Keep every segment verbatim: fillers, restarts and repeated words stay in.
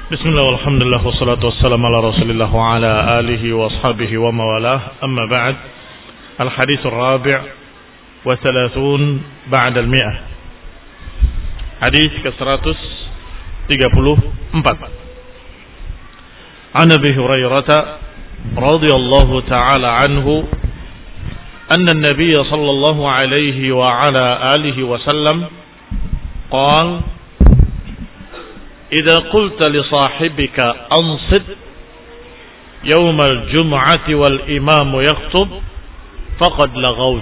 Bismillah walhamdulillah wassalatu wassalamu ala rasulillah wa ala alihi wa ashabihi wa mawalah. Amma ba'd. Al-hadits ar-rabi' wa thalathun ba'da al-mi'ah. Hadis ke seratus tiga puluh empat. An Abi Hurairah radhiyallahu ta'ala anhu anna an-nabiy sallallahu alaihi wa ala alihi wa sallam qala إذا قلت لصاحبك أنصت يوم الجمعة والإمام يخطب فقد لغوت.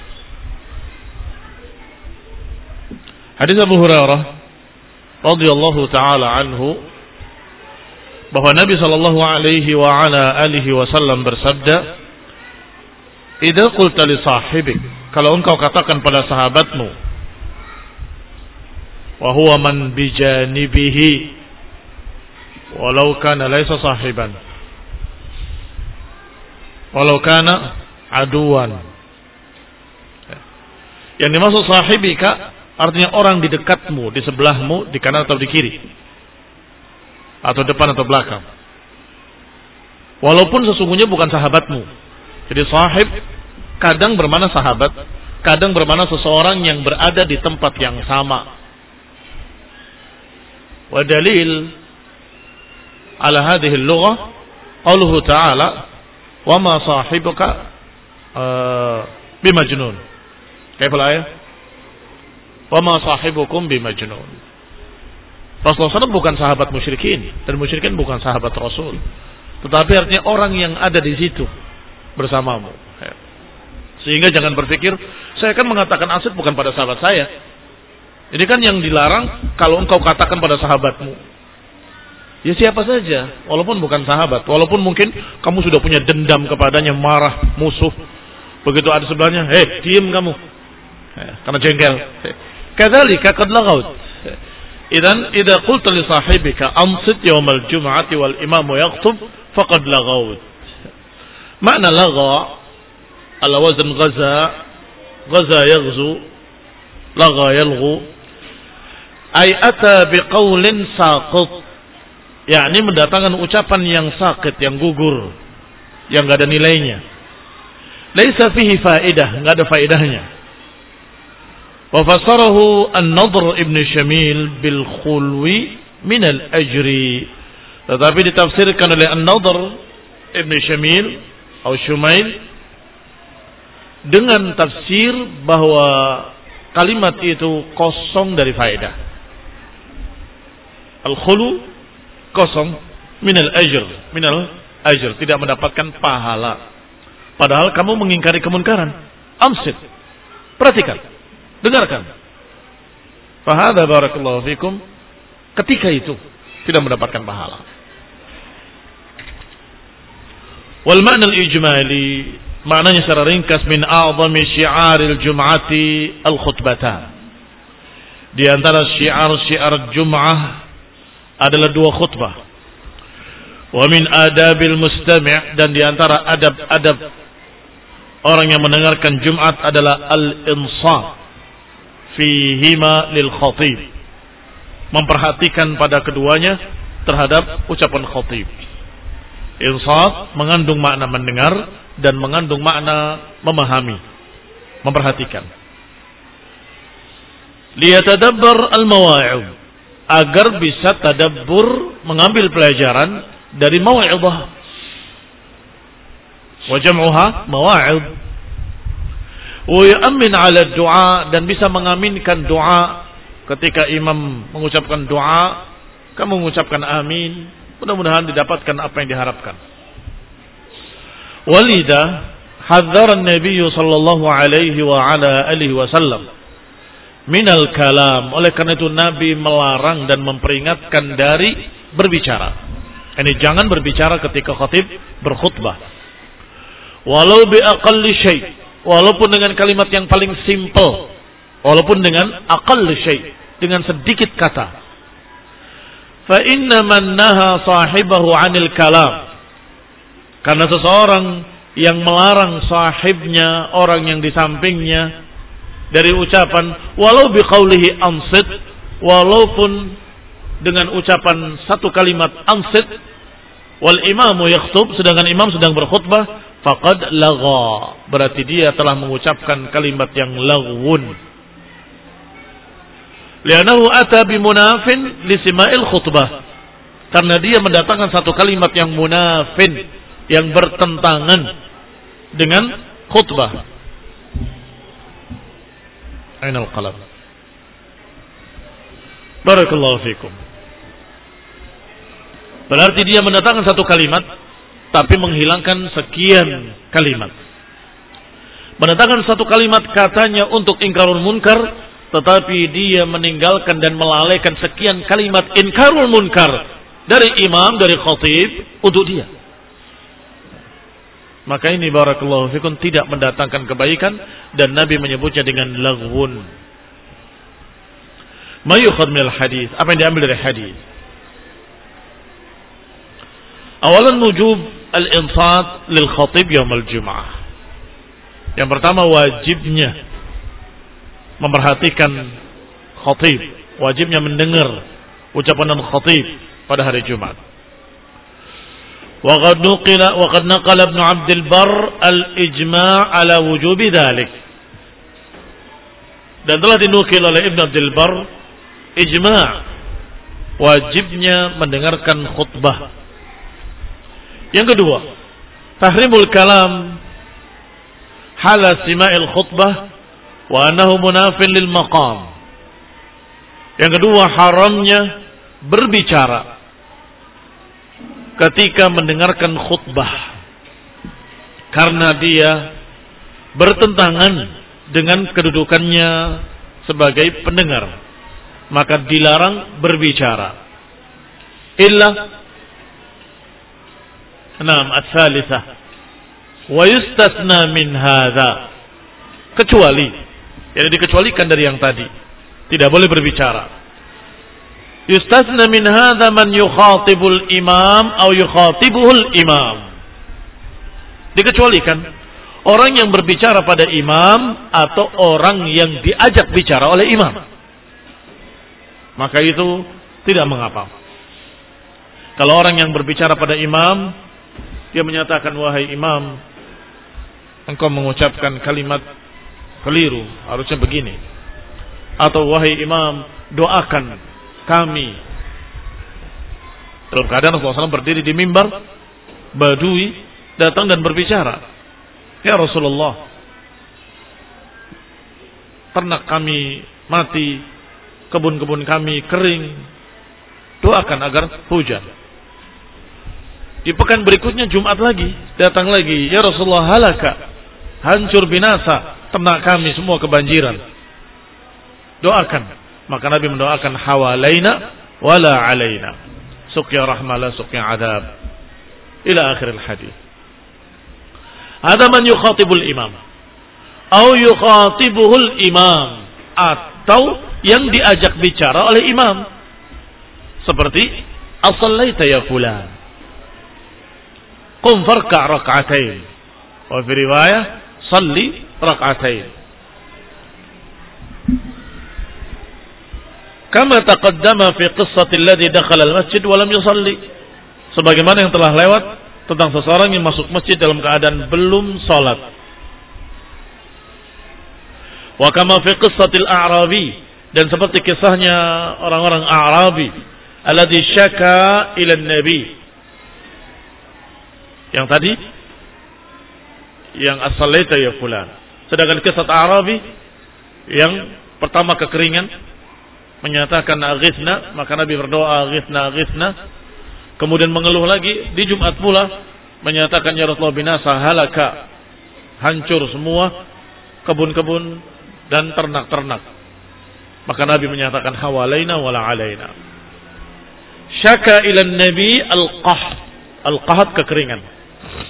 Hadis Abu Hurairah radhiyallahu taala anhu bahwa Nabi sallallahu alaihi wa ala alihi wasallam bersabda, "Idza qulta li sahibik," kalau engkau katakan pada sahabatmu, wa huwa man bijanibihi walau kana laisa sahiban walau kana aduan. Yang dimaksud sahibika artinya orang di dekatmu, di sebelahmu, di kanan atau di kiri, atau depan atau belakang, walaupun sesungguhnya bukan sahabatmu. Jadi sahib kadang bermakna sahabat, kadang bermakna seseorang yang berada di tempat yang sama. ودليل على هذه اللغة قوله تعالى وما صاحبك بمجنون. كيف الآية؟ وما صاحبكم بمجنون. Rasulullah shallallahu alaihi wasallam bukan sahabat musyrikin, dan musyrikin bukan sahabat Rasul, tetapi artinya orang yang ada di situ bersamamu. Sehingga jangan berpikir saya kan mengatakan asid bukan pada sahabat saya. Ini kan yang dilarang kalau engkau katakan pada sahabatmu. Ya siapa saja, walaupun bukan sahabat, walaupun mungkin kamu sudah punya dendam kepadanya, marah, musuh. Begitu ada sebelahnya, hei, diam kamu. Karena jengkel. Kadzalika qad lagaut. Idan idza qulta li sahibika amsit yaumal jum'ati wal imamu yakhutub faqad lagaut. Makna lagha ala wazn ghaza, ghaza yaghzu, lagha yalghu. Ay ata biqaulin saqit, yakni mendatangkan ucapan yang sakit, yang gugur, yang enggak ada nilainya. Laisa fihi faidah, enggak ada faedahnya. Wa fasarahu an-Nadhr ibn Syamil bil khulwi min al-ajri. Tetapi ditafsirkan oleh an-Nadhr ibn Syamil atau Syumail dengan tafsir bahwa kalimat itu kosong dari faedah. Al-khulu kosong, minal ajr, minal ajr, tidak mendapatkan pahala. Padahal kamu mengingkari kemunkaran. Amsit, perhatikan, dengarkan. Fahadha barakallahu fikum, ketika itu tidak mendapatkan pahala. Wal ma'na al-ijmali, maknanya secara ringkas, min a'zami syi'aril jum'ati al-khutbatan. Di antara syiar-syiar Jum'ah adalah dua khutbah. Wa min adabil mustami', dan di antara adab-adab orang yang mendengarkan Jumat adalah al-insaf fihima lil khatib, memperhatikan pada keduanya terhadap ucapan khatib. Insaf mengandung makna mendengar dan mengandung makna memahami, memperhatikan. Liyatadabbar al-mawa'id, agar bisa tadabbur, mengambil pelajaran dari mau'izah. Wa jam'uha mawa'id. Wa yu'min 'ala du'a, dan bisa mengaminkan doa. Ketika imam mengucapkan doa, kamu mengucapkan amin, mudah-mudahan didapatkan apa yang diharapkan. Walida hadzara an-nabiy sallallahu alaihi wa ala alihi wasallam minal kalam, oleh karena itu Nabi melarang dan memperingatkan dari berbicara. Ini jangan berbicara ketika khatib berkhutbah. Walau bi aqalli syai', walaupun dengan kalimat yang paling simple, walaupun dengan aqalli syai', dengan sedikit kata. Fa inna man naha sahibahu 'anil kalam, karena seseorang yang melarang sahibnya, orang yang di sampingnya, dari ucapan walau biqaulihi ansit, walaupun dengan ucapan satu kalimat ansit wal imamu yakhthub, sedangkan imam sedang berkhutbah, faqad lagha, berarti dia telah mengucapkan kalimat yang laghwun. Li'annahu ata bimunafin li sima'il khutbah, karena dia mendatangkan satu kalimat yang munafin, yang bertentangan dengan khutbah. Ainal qalam. Barakallahu fikum. Berarti dia mendatangkan satu kalimat tapi menghilangkan sekian kalimat. Mendatangkan satu kalimat katanya untuk ingkarul munkar, tetapi dia meninggalkan dan melalaikan sekian kalimat inkarul munkar dari imam, dari khatib untuk dia. Maka ini barakallahu fikum tidak mendatangkan kebaikan, dan Nabi menyebutnya dengan laghwun. Ma yukhad minal hadis, apa yang diambil dari hadis? Awalan wujub al-insat lil khatib yaum al-jum'ah. Yang pertama, wajibnya memperhatikan khatib, wajibnya mendengar ucapan khatib pada hari Jumat. Wa qad nuqila wa qad naqala Ibnu Abdul Barr al-ijma' ala wujubi dzalik. Dan telah dinukil oleh Ibnu Abdul Barr ijma' wajibnya mendengarkan khutbah. Yang kedua, tahrimul kalam hala sima'il khutbah wa annahu munafin lil maqam. Yang kedua, haramnya berbicara ketika mendengarkan khutbah, karena dia bertentangan dengan kedudukannya sebagai pendengar, maka dilarang berbicara. Illa Naam ats-tsalitsah wa yustasna min hadza, kecuali, yang dikecualikan dari yang tadi, tidak boleh berbicara. Yustasna min hadza man yukhatibul imam atau yukhatibuhul imam, dikecualikan orang yang berbicara pada imam atau orang yang diajak bicara oleh imam, maka itu tidak mengapa. Kalau orang yang berbicara pada imam, dia menyatakan, wahai imam, engkau mengucapkan kalimat keliru, harusnya begini. Atau wahai imam, doakan kami. Dalam keadaan Rasulullah shallallahu alaihi wasallam berdiri di mimbar, badui datang dan berbicara, ya Rasulullah, ternak kami mati, kebun-kebun kami kering, doakan agar hujan. Di pekan berikutnya Jumat lagi, datang lagi, ya Rasulullah, halaka, hancur binasa ternak kami, semua kebanjiran, doakan. Maka Nabi mendoakan, hawalaina wala alaina, suqya rahmah la suqya adab, ila akhir al-hadis. Ada man yukhatibul imam atau yukhatibuhul imam, atau yang diajak bicara oleh imam, seperti as-sallaita ya fulan, qum farka' rak'atain, wa fi riwayah salli rak'atain. Kama taqaddama fi qissati alladhi dakhala al-masjid wa lam yusalli, sebagaimana yang telah lewat tentang seseorang yang masuk masjid dalam keadaan belum salat. Wa kama fi qissati al-a'rabi, dan seperti kisahnya orang-orang A'rabi, alladhi syaka ila an-nabi, yang tadi, yang as-sallaita ya fulan. Sedangkan kisah Arabi yang pertama kekeringan, menyatakan aghithna, maka Nabi berdoa aghithna aghithna. Kemudian mengeluh lagi di Jumat pula, menyatakan ya Rasulullah, binasa, halaka, hancur semua kebun-kebun dan ternak-ternak. Maka Nabi menyatakan hawalaina wala alaina. Syaka ila nabi al-qahd, al-qahd kekeringan.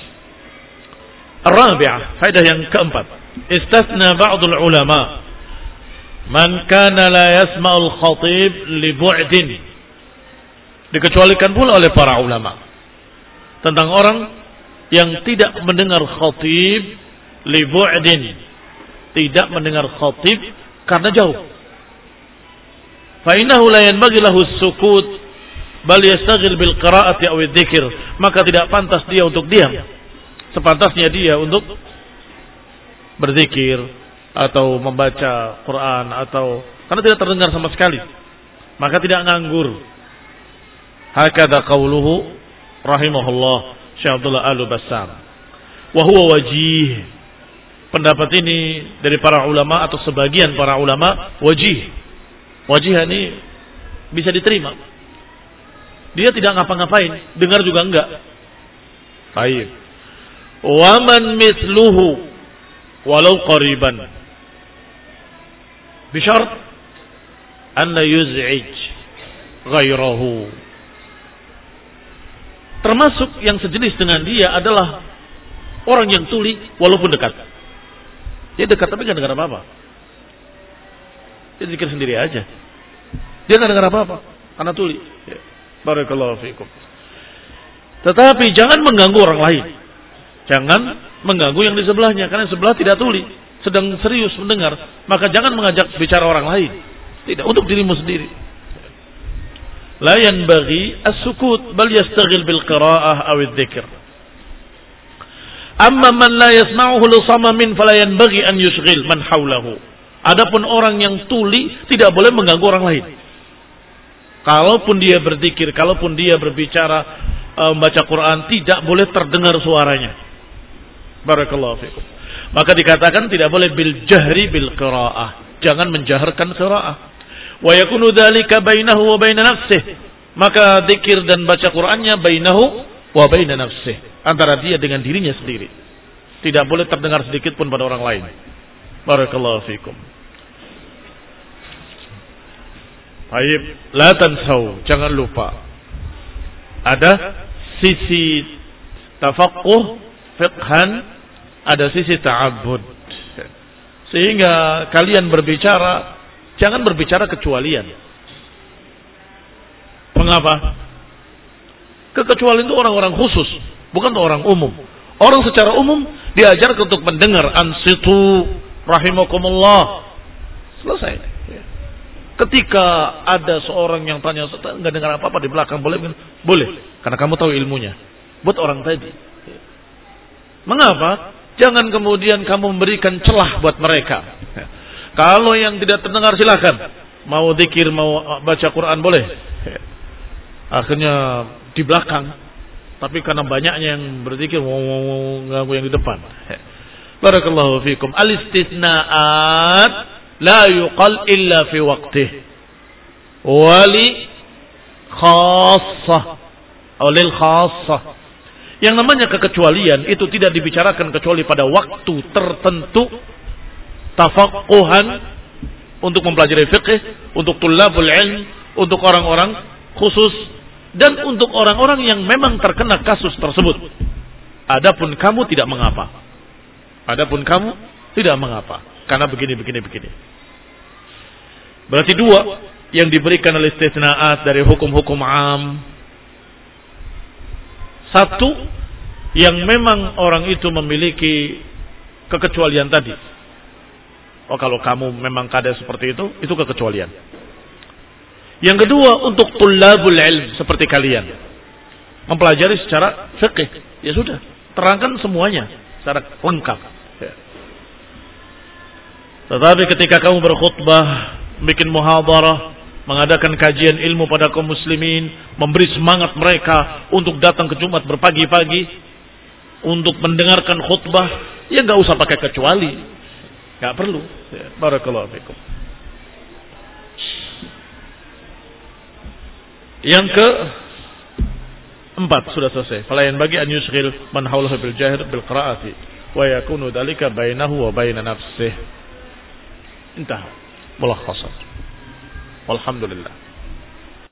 Ar-rabi'ah, faedah yang keempat, istasna ba'dul ulama man kana la yasma'ul khatib li bu'din, dikecualikan pula oleh para ulama tentang orang yang tidak mendengar khatib li bu'din, tidak mendengar khatib karena jauh. Fa innahu la yanbaghi lahu sukut bal yastaghil bil qira'ati aw dzikr, maka tidak pantas dia untuk diam. Sepantasnya dia untuk berzikir atau membaca Quran, atau karena tidak terdengar sama sekali, maka tidak nganggur. Hakadha qauluhu rahimahullah Syekh Abdullah Al-Bassam. Wa huwa wajih. Pendapat ini dari para ulama atau sebagian para ulama wajih. Wajih ini bisa diterima. Dia tidak ngapa-ngapain, dengar juga enggak. Baik. Wa man mithluhu walau qariban. Bisyarat an la yuz'ij ghairahu. Termasuk yang sejenis dengan dia adalah orang yang tuli walaupun dekat. Dia dekat tapi enggak dengar apa-apa. Dia zikir sendiri aja. Dia enggak dengar apa-apa karena tuli. Ya. Barakallahu fiikum. Tetapi jangan mengganggu orang lain. Jangan mengganggu yang di sebelahnya, karena sebelah tidak tuli, sedang serius mendengar, maka jangan mengajak bicara orang lain. Tidak, untuk dirimu sendiri. La yanbaghi as-sukut bal yastaghil bil qira'ah aw adh-dhikr. Amma man la yasma'uhu li samamin fala yanbaghi an yushghil man hawlahu. Adapun orang yang tuli tidak boleh mengganggu orang lain. Kalaupun dia berzikir, kalaupun dia berbicara, membaca Quran, tidak boleh terdengar suaranya. Barakallahu fikum. Maka dikatakan tidak boleh bil jahri bil qiraah. Jangan menjaharkan qiraah. Wa yakunu dzalika bainahu wa baina nafsihi. Maka zikir dan baca Qur'annya bainahu wa baina nafsihi. Antara dia dengan dirinya sendiri. Tidak boleh terdengar sedikit pun pada orang lain. Barakallahu fikum. Baik, la tansau, jangan lupa. Ada sisi tafaqquh, fiqhan, ada sisi ta'abbud. Sehingga kalian berbicara, jangan berbicara kecualian. Mengapa? Kekecualian itu orang-orang khusus, bukan orang umum. Orang secara umum diajarkan untuk mendengar, ansitu rahimakumullah. Selesai. Ketika ada seorang yang tanya, nggak dengar apa-apa di belakang, boleh? Boleh, karena kamu tahu ilmunya. Buat orang tadi. Mengapa? Jangan kemudian kamu memberikan celah buat mereka. Kalau yang tidak terdengar silakan. Mau zikir, mau baca Quran boleh. Akhirnya di belakang. Tapi karena banyaknya yang berzikir, mau ganggu yang di depan. Barakallahu fikum. Al-istisna'at la yuqal illa fi waqtih wali khassah atau lil khassah. Yang namanya kekecualian itu tidak dibicarakan kecuali pada waktu tertentu, tafaqquhan, untuk mempelajari fiqh, untuk tulabul ilm, untuk orang-orang khusus, dan untuk orang-orang yang memang terkena kasus tersebut. Adapun kamu tidak mengapa. Adapun kamu tidak mengapa. Karena begini, begini, begini. Berarti dua yang diberikan oleh istisnaat dari hukum-hukum am. Satu, yang memang orang itu memiliki kekecualian tadi. Oh, kalau kamu memang keadaan seperti itu, itu kekecualian. Yang kedua, untuk tulabul ilm seperti kalian. Mempelajari secara fiqh. Ya sudah, terangkan semuanya secara lengkap. Tetapi ketika kamu berkhutbah, bikin muhadarah, mengadakan kajian ilmu pada kaum muslimin, memberi semangat mereka untuk datang ke Jumat berpagi-pagi, untuk mendengarkan khutbah, ya nggak usah pakai kecuali, nggak perlu. Ya, barakallahu fikum. Yang ke empat sudah selesai. Fala yanbaghi an yushghil man hawlahu bil jahr bil qira'ati wa yakunu dhalika bainahu wa baina nafsihi. Intah. Mulakhasan. Walhamdulillah.